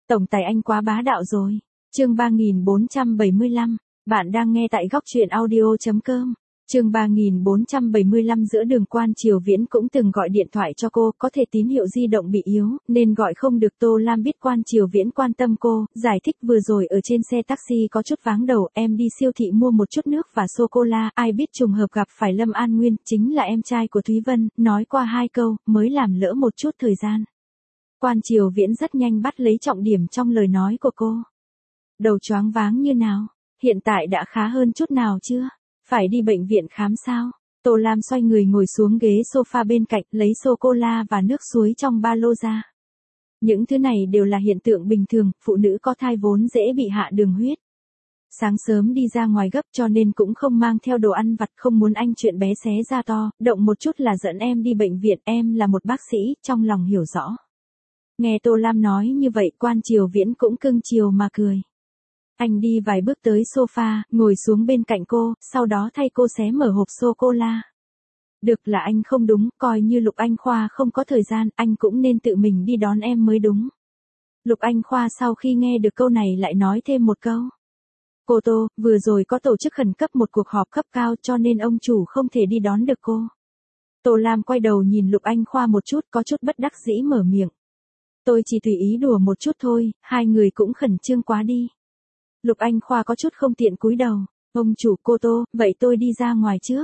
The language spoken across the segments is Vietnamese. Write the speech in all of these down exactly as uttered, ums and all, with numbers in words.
Tổng tài anh quá bá đạo rồi. Chương ba nghìn bốn trăm bảy mươi lăm, bạn đang nghe tại góc truyện audio chấm com. Chương ba nghìn bốn trăm bảy mươi lăm giữa đường Quan Triều Viễn cũng từng gọi điện thoại cho cô, có thể tín hiệu di động bị yếu, nên gọi không được. Tô Lam biết Quan Triều Viễn quan tâm cô, giải thích vừa rồi ở trên xe taxi có chút váng đầu, em đi siêu thị mua một chút nước và sô-cô-la, ai biết trùng hợp gặp phải Lâm An Nguyên, chính là em trai của Thúy Vân, nói qua hai câu, mới làm lỡ một chút thời gian. Quan Triều Viễn rất nhanh bắt lấy trọng điểm trong lời nói của cô. Đầu choáng váng như nào? Hiện tại đã khá hơn chút nào chưa? Phải đi bệnh viện khám sao? Tô Lam xoay người ngồi xuống ghế sofa bên cạnh, lấy sô-cô-la và nước suối trong ba lô ra. Những thứ này đều là hiện tượng bình thường, phụ nữ có thai vốn dễ bị hạ đường huyết. Sáng sớm đi ra ngoài gấp cho nên cũng không mang theo đồ ăn vặt, không muốn anh chuyện bé xé ra to, động một chút là dẫn em đi bệnh viện, em là một bác sĩ, trong lòng hiểu rõ. Nghe Tô Lam nói như vậy, Quan Triều Viễn cũng cưng chiều mà cười. Anh đi vài bước tới sofa, ngồi xuống bên cạnh cô, sau đó thay cô xé mở hộp sô-cô-la. Được, là anh không đúng, coi như Lục Anh Khoa không có thời gian, anh cũng nên tự mình đi đón em mới đúng. Lục Anh Khoa sau khi nghe được câu này lại nói thêm một câu. Cô Tô, vừa rồi có tổ chức khẩn cấp một cuộc họp cấp cao cho nên ông chủ không thể đi đón được cô. Tô Lam quay đầu nhìn Lục Anh Khoa một chút, có chút bất đắc dĩ mở miệng. Tôi chỉ tùy ý đùa một chút thôi, hai người cũng khẩn trương quá đi. Lục Anh Khoa có chút không tiện cúi đầu. Ông chủ, cô Tô, vậy tôi đi ra ngoài trước.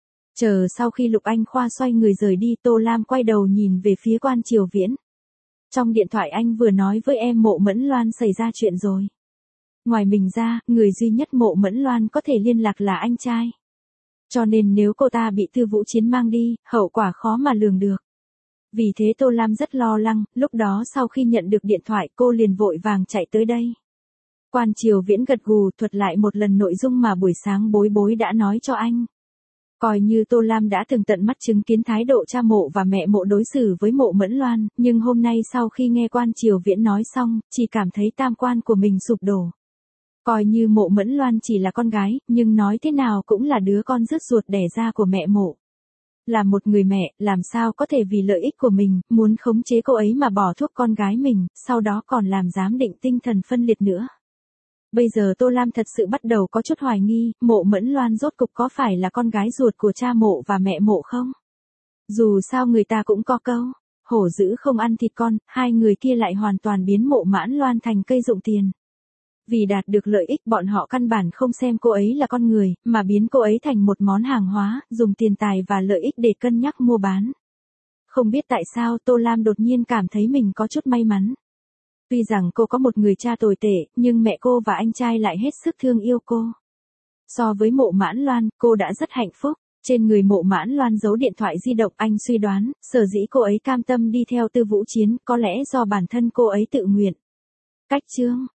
Chờ sau khi Lục Anh Khoa xoay người rời đi, Tô Lam quay đầu nhìn về phía Quan Triều Viễn. Trong điện thoại anh vừa nói với em Mộ Mẫn Loan xảy ra chuyện rồi. Ngoài mình ra, người duy nhất Mộ Mẫn Loan có thể liên lạc là anh trai. Cho nên nếu cô ta bị Tư Vũ Chiến mang đi, hậu quả khó mà lường được. Vì thế Tô Lam rất lo lắng, lúc đó sau khi nhận được điện thoại cô liền vội vàng chạy tới đây. Quan Triều Viễn gật gù thuật lại một lần nội dung mà buổi sáng Bối Bối đã nói cho anh. Coi như Tô Lam đã từng tận mắt chứng kiến thái độ cha Mộ và mẹ Mộ đối xử với Mộ Mẫn Loan, nhưng hôm nay sau khi nghe Quan Triều Viễn nói xong, chỉ cảm thấy tam quan của mình sụp đổ. Coi như Mộ Mẫn Loan chỉ là con gái, nhưng nói thế nào cũng là đứa con rứt ruột đẻ ra của mẹ Mộ. Là một người mẹ, làm sao có thể vì lợi ích của mình, muốn khống chế cô ấy mà bỏ thuốc con gái mình, sau đó còn làm giám định tinh thần phân liệt nữa. Bây giờ Tô Lam thật sự bắt đầu có chút hoài nghi, Mộ Mẫn Loan rốt cục có phải là con gái ruột của cha Mộ và mẹ Mộ không? Dù sao người ta cũng có câu, hổ dữ không ăn thịt con, hai người kia lại hoàn toàn biến Mộ Mẫn Loan thành cây dụng tiền. Vì đạt được lợi ích bọn họ căn bản không xem cô ấy là con người, mà biến cô ấy thành một món hàng hóa, dùng tiền tài và lợi ích để cân nhắc mua bán. Không biết tại sao Tô Lam đột nhiên cảm thấy mình có chút may mắn. Tuy rằng cô có một người cha tồi tệ, nhưng mẹ cô và anh trai lại hết sức thương yêu cô. So với Mộ Mẫn Loan, cô đã rất hạnh phúc. Trên người Mộ Mẫn Loan giấu điện thoại di động, anh suy đoán, sở dĩ cô ấy cam tâm đi theo Tư Vũ Chiến, có lẽ do bản thân cô ấy tự nguyện. Cách chương